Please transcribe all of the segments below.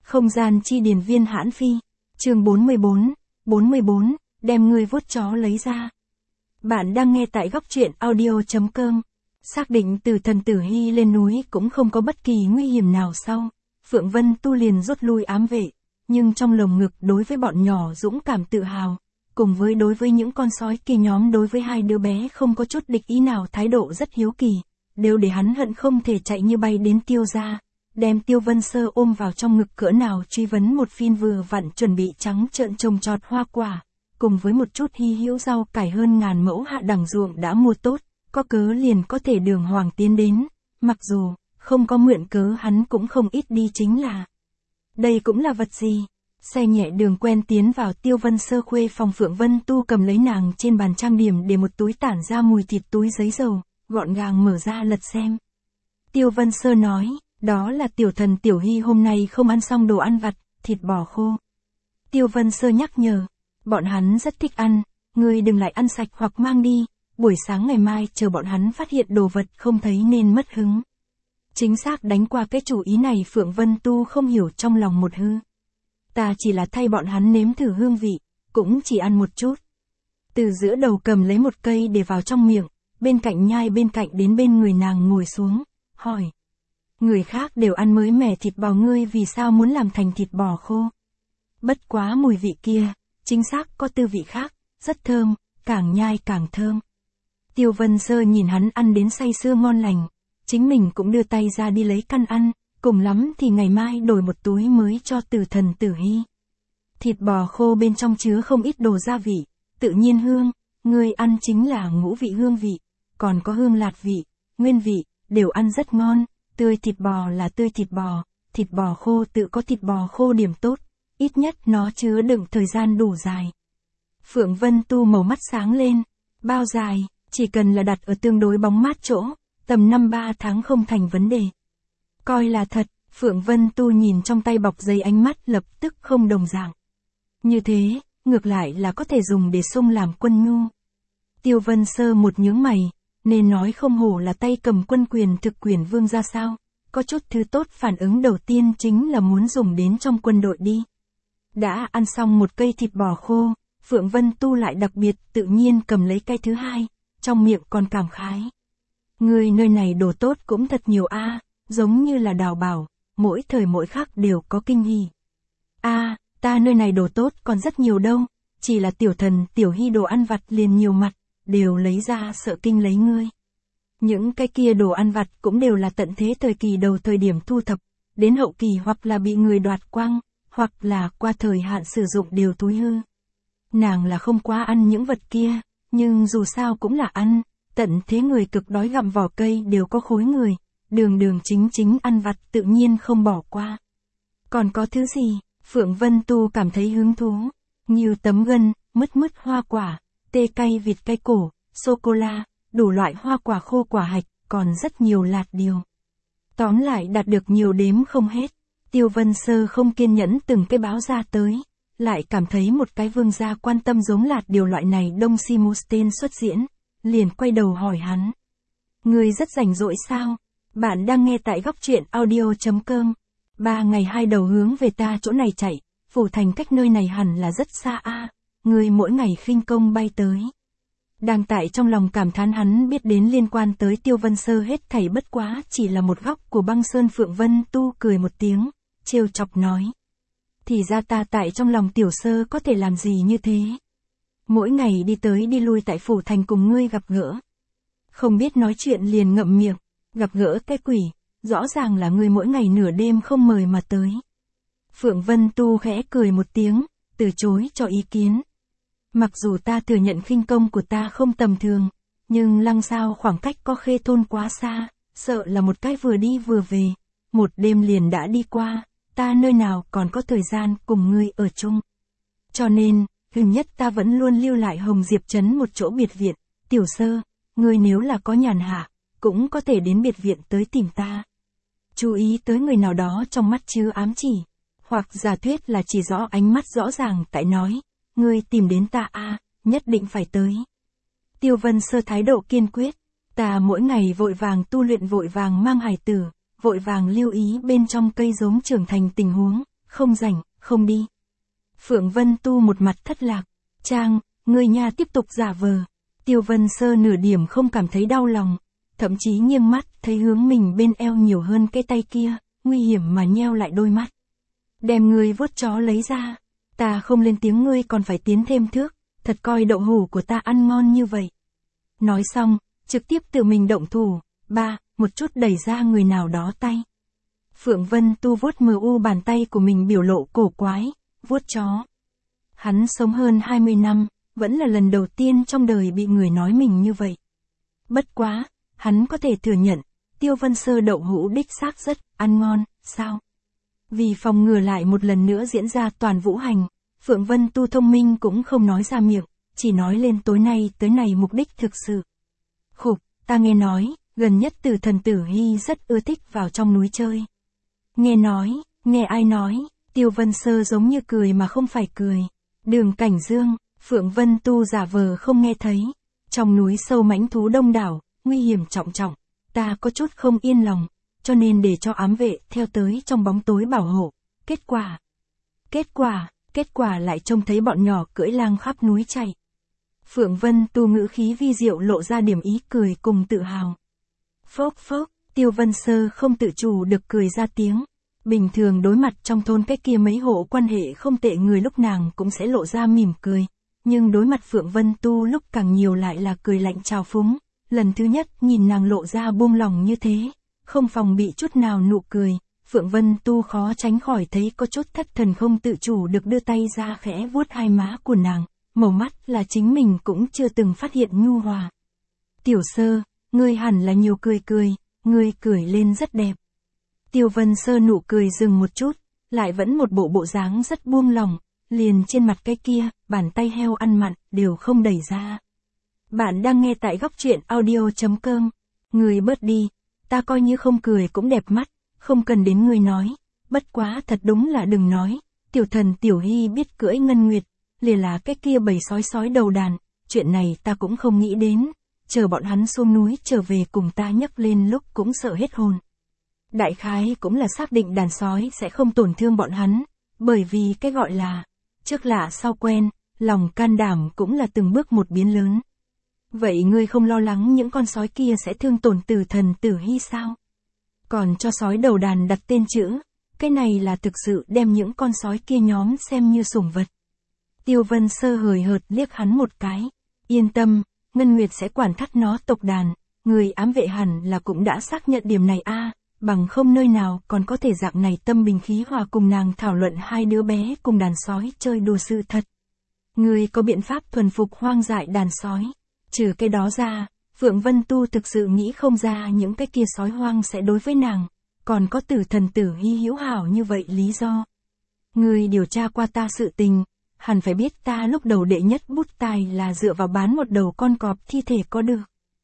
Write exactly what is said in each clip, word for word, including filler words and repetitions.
Không gian chi điền viên hãn phi. Chương bốn mươi bốn, bốn mươi bốn, đem ngươi vuốt chó lấy ra. Bạn đang nghe tại góc truyện audio chấm com. Xác định từ thần Tử Hy lên núi cũng không có bất kỳ nguy hiểm nào sau. Phượng Vân Tu liền rút lui ám vệ, nhưng trong lồng ngực đối với bọn nhỏ dũng cảm tự hào, cùng với đối với những con sói kia nhóm đối với hai đứa bé không có chút địch ý nào, thái độ rất hiếu kỳ, đều để hắn hận không thể chạy như bay đến Tiêu gia, đem Tiêu Vân Sơ ôm vào trong ngực cỡ nào truy vấn một phin vừa vặn chuẩn bị trắng trợn trồng trọt hoa quả, cùng với một chút hy hữu rau cải hơn ngàn mẫu hạ đẳng ruộng đã mua tốt, có cớ liền có thể đường hoàng tiến đến, mặc dù không có mượn cớ hắn cũng không ít đi chính là. Đây cũng là vật gì? Xe nhẹ đường quen tiến vào Tiêu Vân Sơ khuê phòng. Phượng Vân Tu cầm lấy nàng trên bàn trang điểm để một túi tản ra mùi thịt túi giấy dầu, gọn gàng mở ra lật xem. Tiêu Vân Sơ nói, đó là tiểu thần Tiểu Hy hôm nay không ăn xong đồ ăn vặt, thịt bò khô. Tiêu Vân Sơ nhắc nhở, bọn hắn rất thích ăn, ngươi đừng lại ăn sạch hoặc mang đi, buổi sáng ngày mai chờ bọn hắn phát hiện đồ vật không thấy nên mất hứng. Chính xác đánh qua cái chủ ý này Phượng Vân Tu không hiểu trong lòng một hư. Ta chỉ là thay bọn hắn nếm thử hương vị, cũng chỉ ăn một chút. Từ giữa đầu cầm lấy một cây để vào trong miệng, bên cạnh nhai bên cạnh đến bên người nàng ngồi xuống, hỏi. Người khác đều ăn mới mẻ thịt bò, ngươi vì sao muốn làm thành thịt bò khô? Bất quá mùi vị kia, chính xác có tư vị khác, rất thơm, càng nhai càng thơm. Tiêu Vân Sơ nhìn hắn ăn đến say sưa ngon lành, chính mình cũng đưa tay ra đi lấy căn ăn, cùng lắm thì ngày mai đổi một túi mới cho từ thần Tử Hy. Thịt bò khô bên trong chứa không ít đồ gia vị, tự nhiên hương, ngươi ăn chính là ngũ vị hương vị, còn có hương lạt vị, nguyên vị, đều ăn rất ngon, tươi thịt bò là tươi thịt bò, thịt bò khô tự có thịt bò khô điểm tốt, ít nhất nó chứa đựng thời gian đủ dài. Phượng Vân Tu màu mắt sáng lên, bao dài, chỉ cần là đặt ở tương đối bóng mát chỗ, tầm năm ba tháng không thành vấn đề. Coi là thật, Phượng Vân Tu nhìn trong tay bọc giấy ánh mắt lập tức không đồng dạng. Như thế, ngược lại là có thể dùng để xung làm quân nhu. Tiêu Vân Sơ một nhướng mày, nên nói không hổ là tay cầm quân quyền thực quyền vương ra sao, có chút thứ tốt. Phản ứng đầu tiên chính là muốn dùng đến trong quân đội đi. Đã ăn xong một cây thịt bò khô, Phượng Vân Tu lại đặc biệt tự nhiên cầm lấy cây thứ hai, trong miệng còn cảm khái. Người nơi này đồ tốt cũng thật nhiều a, giống như là đào bảo, mỗi thời mỗi khắc đều có kinh hỉ. A, ta nơi này đồ tốt còn rất nhiều đâu, chỉ là tiểu thần Tiểu Hy đồ ăn vặt liền nhiều mặt, đều lấy ra sợ kinh lấy ngươi. Những cái kia đồ ăn vặt cũng đều là tận thế thời kỳ đầu thời điểm thu thập, đến hậu kỳ hoặc là bị người đoạt quăng, hoặc là qua thời hạn sử dụng đều túi hư. Nàng là không quá ăn những vật kia, nhưng dù sao cũng là ăn, tận thế người cực đói gặm vỏ cây đều có khối người, đường đường chính chính ăn vặt tự nhiên không bỏ qua. Còn có thứ gì? Phượng Vân Tu cảm thấy hứng thú, nhiều tấm gân, mứt mứt hoa quả, tê cay vịt cay cổ, sô-cô-la, đủ loại hoa quả khô quả hạch, còn rất nhiều lạt điều. Tóm lại đạt được nhiều đếm không hết. Tiêu Vân Sơ không kiên nhẫn từng cái báo ra tới, lại cảm thấy một cái vương gia quan tâm giống lạt điều loại này Đông Si Musten xuất diễn, liền quay đầu hỏi hắn. Người rất rảnh rỗi sao? Bạn đang nghe tại góc truyện audio chấm com. Ba ngày hai đầu hướng về ta chỗ này chạy, phủ thành cách nơi này hẳn là rất xa a. À, người mỗi ngày khinh công bay tới. Đang tại trong lòng cảm thán hắn biết đến liên quan tới Tiêu Vân Sơ hết thảy bất quá chỉ là một góc của băng sơn. Phượng Vân Tu cười một tiếng, trêu chọc nói. Thì ra ta tại trong lòng tiểu sơ có thể làm gì như thế. Mỗi ngày đi tới đi lui tại phủ thành cùng ngươi gặp gỡ. Không biết nói chuyện liền ngậm miệng, gặp gỡ cái quỷ, rõ ràng là ngươi mỗi ngày nửa đêm không mời mà tới. Phượng Vân Tu khẽ cười một tiếng, từ chối cho ý kiến. Mặc dù ta thừa nhận khinh công của ta không tầm thường, nhưng lăng sao khoảng cách có khê thôn quá xa, sợ là một cái vừa đi vừa về, một đêm liền đã đi qua, ta nơi nào còn có thời gian cùng ngươi ở chung. Cho nên, gần nhất ta vẫn luôn lưu lại Hồng Diệp Trấn một chỗ biệt viện, tiểu sơ, ngươi nếu là có nhàn hạ, cũng có thể đến biệt viện tới tìm ta. Chú ý tới người nào đó trong mắt chứa ám chỉ, hoặc giả thuyết là chỉ rõ ánh mắt rõ ràng tại nói, ngươi tìm đến ta a, à, nhất định phải tới. Tiêu Vân Sơ thái độ kiên quyết, ta mỗi ngày vội vàng tu luyện, vội vàng mang hài tử, vội vàng lưu ý bên trong cây giống trưởng thành tình huống, không rảnh, không đi. Phượng Vân Tu một mặt thất lạc. Trang, ngươi nha tiếp tục giả vờ. Tiêu Vân Sơ nửa điểm không cảm thấy đau lòng, thậm chí nghiêng mắt thấy hướng mình bên eo nhiều hơn cái tay kia, nguy hiểm mà nheo lại đôi mắt. Đem ngươi vuốt chó lấy ra, ta không lên tiếng ngươi còn phải tiến thêm thước, thật coi đậu hũ của ta ăn ngon như vậy. Nói xong, trực tiếp tự mình động thủ, ba, một chút đẩy ra người nào đó tay. Phượng Vân Tu vuốt mờ u bàn tay của mình biểu lộ cổ quái, vuốt chó. Hắn sống hơn hai mươi năm, vẫn là lần đầu tiên trong đời bị người nói mình như vậy. Bất quá, hắn có thể thừa nhận, Tiêu Vân Sơ đậu hũ đích xác rất ăn ngon, sao? Vì phòng ngừa lại một lần nữa diễn ra toàn vũ hành, Phượng Vân Tu thông minh cũng không nói ra miệng, chỉ nói lên tối nay tới này mục đích thực sự. Khục, ta nghe nói, gần nhất Từ Thần Tử Hy rất ưa thích vào trong núi chơi. Nghe nói, nghe ai nói, Tiêu Vân Sơ giống như cười mà không phải cười. Đường Cảnh Dương, Phượng Vân Tu giả vờ không nghe thấy. Trong núi sâu mãnh thú đông đảo, nguy hiểm trọng trọng, ta có chút không yên lòng, cho nên để cho ám vệ theo tới trong bóng tối bảo hộ. Kết quả, kết quả, kết quả lại trông thấy bọn nhỏ cưỡi lang khắp núi chạy. Phượng Vân Tu ngữ khí vi diệu lộ ra điểm ý cười cùng tự hào. Phốc phốc, Tiêu Vân Sơ không tự chủ được cười ra tiếng. Bình thường đối mặt trong thôn cái kia mấy hộ quan hệ không tệ người lúc nàng cũng sẽ lộ ra mỉm cười. Nhưng đối mặt Phượng Vân Tu lúc càng nhiều lại là cười lạnh trào phúng. Lần thứ nhất nhìn nàng lộ ra buông lòng như thế, không phòng bị chút nào nụ cười, Phượng Vân Tu khó tránh khỏi thấy có chút thất thần không tự chủ được đưa tay ra khẽ vuốt hai má của nàng, màu mắt là chính mình cũng chưa từng phát hiện nhu hòa. Tiểu Sơ, ngươi hẳn là nhiều cười cười, ngươi cười lên rất đẹp. Tiêu Vân Sơ nụ cười dừng một chút, lại vẫn một bộ bộ dáng rất buông lòng, liền trên mặt cái kia, bàn tay heo ăn mặn, đều không đẩy ra. Bạn đang nghe tại góc truyện audio chấm com. Người bớt đi, ta coi như không cười cũng đẹp mắt, không cần đến người nói, bất quá thật đúng là đừng nói, tiểu thần Tiểu Hy biết cưỡi ngân nguyệt, liền là cái kia bầy sói sói đầu đàn, chuyện này ta cũng không nghĩ đến, chờ bọn hắn xuống núi trở về cùng ta nhấc lên lúc cũng sợ hết hồn. Đại khái cũng là xác định đàn sói sẽ không tổn thương bọn hắn, bởi vì cái gọi là, trước lạ sau quen, lòng can đảm cũng là từng bước một biến lớn. Vậy ngươi không lo lắng những con sói kia sẽ thương tổn Tử Thần Tử Hy sao? Còn cho sói đầu đàn đặt tên chữ, cái này là thực sự đem những con sói kia nhóm xem như sủng vật. Tiêu Vân Sơ hời hợt liếc hắn một cái, yên tâm, Ngân Nguyệt sẽ quản thắt nó tộc đàn, người ám vệ hẳn là cũng đã xác nhận điểm này a, à, bằng không nơi nào còn có thể dạng này tâm bình khí hòa cùng nàng thảo luận hai đứa bé cùng đàn sói chơi đùa sự thật. Người có biện pháp thuần phục hoang dại đàn sói. Trừ cái đó ra, Phượng Vân Tu thực sự nghĩ không ra những cái kia sói hoang sẽ đối với nàng, còn có Tử Thần Tử Hy hữu hảo như vậy lý do. Người điều tra qua ta sự tình, hẳn phải biết ta lúc đầu đệ nhất bút tài là dựa vào bán một đầu con cọp thi thể có được.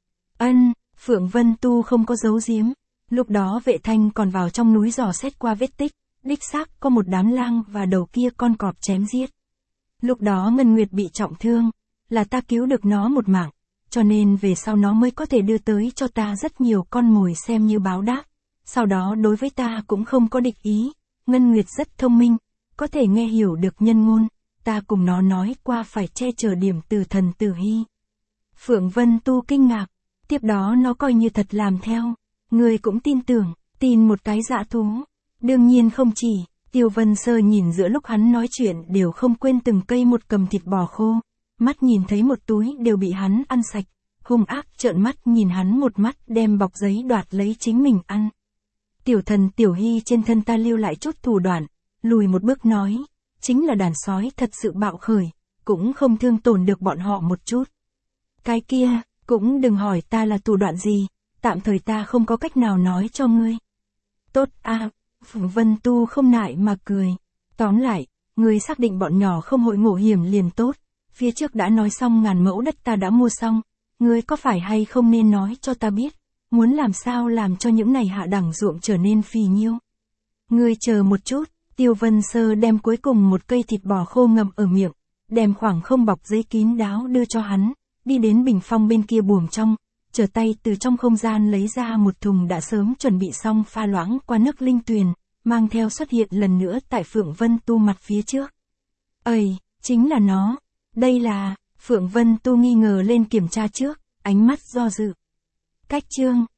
Ân, Phượng Vân Tu không có giấu giếm, lúc đó vệ thanh còn vào trong núi dò xét qua vết tích, đích xác có một đám lang và đầu kia con cọp chém giết. Lúc đó Ngân Nguyệt bị trọng thương, là ta cứu được nó một mạng, cho nên về sau nó mới có thể đưa tới cho ta rất nhiều con mồi xem như báo đáp. Sau đó đối với ta cũng không có địch ý, Ngân Nguyệt rất thông minh, có thể nghe hiểu được nhân ngôn, ta cùng nó nói qua phải che chở điểm Tử Thần Tử Hy. Phượng Vân Tu kinh ngạc, tiếp đó nó coi như thật làm theo, người cũng tin tưởng, tin một cái dã thú. Đương nhiên không chỉ, Tiêu Vân Sơ nhìn giữa lúc hắn nói chuyện đều không quên từng cây một cầm thịt bò khô. Mắt nhìn thấy một túi đều bị hắn ăn sạch, hung ác trợn mắt nhìn hắn một mắt đem bọc giấy đoạt lấy chính mình ăn. Tiểu thần Tiểu Hy trên thân ta lưu lại chút thủ đoạn, lùi một bước nói, chính là đàn sói thật sự bạo khởi, cũng không thương tổn được bọn họ một chút. Cái kia, cũng đừng hỏi ta là thủ đoạn gì, tạm thời ta không có cách nào nói cho ngươi. Tốt a, à, Phượng Vân Tu không nại mà cười, tóm lại, ngươi xác định bọn nhỏ không hội ngộ hiểm liền tốt. Phía trước đã nói xong ngàn mẫu đất ta đã mua xong, ngươi có phải hay không nên nói cho ta biết, muốn làm sao làm cho những này hạ đẳng ruộng trở nên phì nhiêu. Ngươi chờ một chút, Tiêu Vân Sơ đem cuối cùng một cây thịt bò khô ngậm ở miệng, đem khoảng không bọc giấy kín đáo đưa cho hắn, đi đến bình phong bên kia buồng trong, trở tay từ trong không gian lấy ra một thùng đã sớm chuẩn bị xong pha loãng qua nước linh tuyền, mang theo xuất hiện lần nữa tại Phượng Vân Tu mặt phía trước. Ây, chính là nó. Đây là, Phượng Vân Tu nghi ngờ lên kiểm tra trước, ánh mắt do dự. Cách chương,